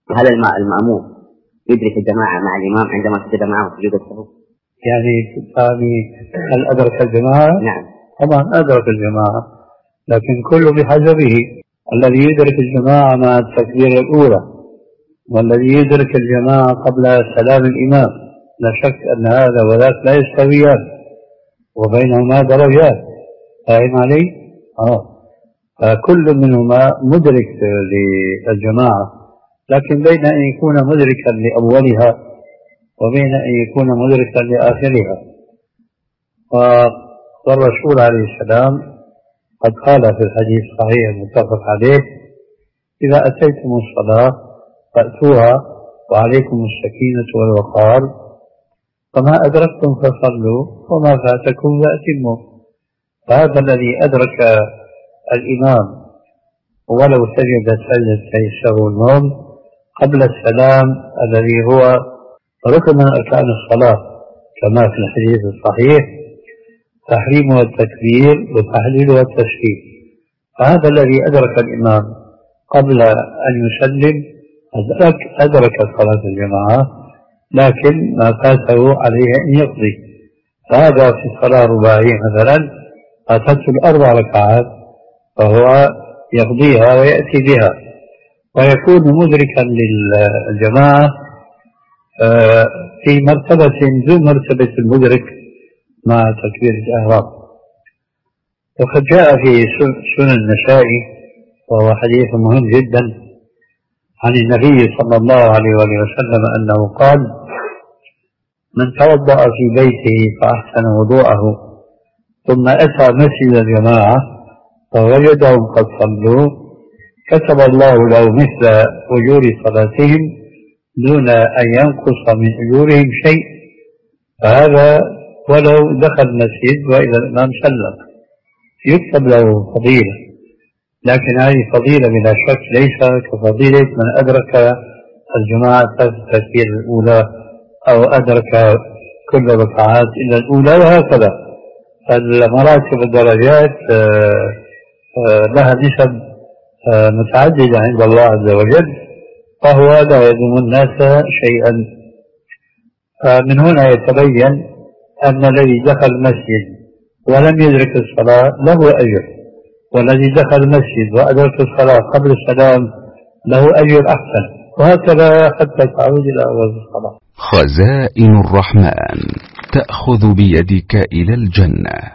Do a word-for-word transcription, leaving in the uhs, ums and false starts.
وهل المأموم يدرك الجماعة مع الإمام عندما سجد معه سجود السهو؟ يعني يعني هل أدرك الجماعة؟ نعم طبعا أدرك الجماعة، لكن كله بحسبه. الذي يدرك الجماعة مع التكبير الأولى والذي يدرك الجماعة قبل سلام الإمام، لا شك أن هذا وذاك لا يستويان وبينهما درجات. فاهم علي؟ آه. فكل منهما مدرك للجماعة، لكن بين أن يكون مدركا لأولها وبين أن يكون مدركا لآخرها. والرسول عليه السلام قد قال في الحديث الصحيح المتفق عليه: إذا أتيتم الصلاة فأتوها وعليكم السكينة والوقار، فما أدركتم فصلوا وما فاتكم فأتموا. فهذا الذي أدرك الإمام ولو سجد سجدتي السهو النوم قبل السلام الذي هو ركن من أركان الصلاة كما في الحديث الصحيح: تحريمها التكبير وتحليلها التسليم. فهذا الذي أدرك الإمام قبل أن يسلم أدرك, أدرك صلاة الجماعة، لكن ما فاته عليه أن يقضي. فهذا في الصلاة الرباعية مثلا فاتته الأربع ركعات فهو يقضيها ويأتي بها ويكون مدركا للجماعة في مرتبة دون مرتبة المدرك مع تكبير الإحرام. وقد جاء في سنن النسائي وهو حديث مهم جدا عن النبي صلى الله عليه وسلم أنه قال: من توضأ في بيته فأحسن وضوءه ثم أتى مسجد الجماعة فوجدهم قد صلوا كتب الله له مثل أجور صلاتهم دون أن ينقص من أجورهم شيء. فهذا ولو دخل المسجد وإذا الإمام سلم يكتب له فضيلة، لكن هذه فضيلة بلا شك ليس كفضيلة من أدرك الجماعة في التكبير الأولى أو أدرك كل ركعات إلا الأولى وهكذا. فالمراتب والدرجات لها نسب متعددة عند الله عز وجل، فهو لا يلزم الناس شيئا. من هنا يتبين أن الذي دخل المسجد ولم يدرك الصلاة له أجر، والذي دخل المسجد وأدرك الصلاة قبل السلام له أجر أحسن، وهكذا حتى تعود إلى أول الصلاة. خزائن الرحمن تأخذ بيدك إلى الجنة.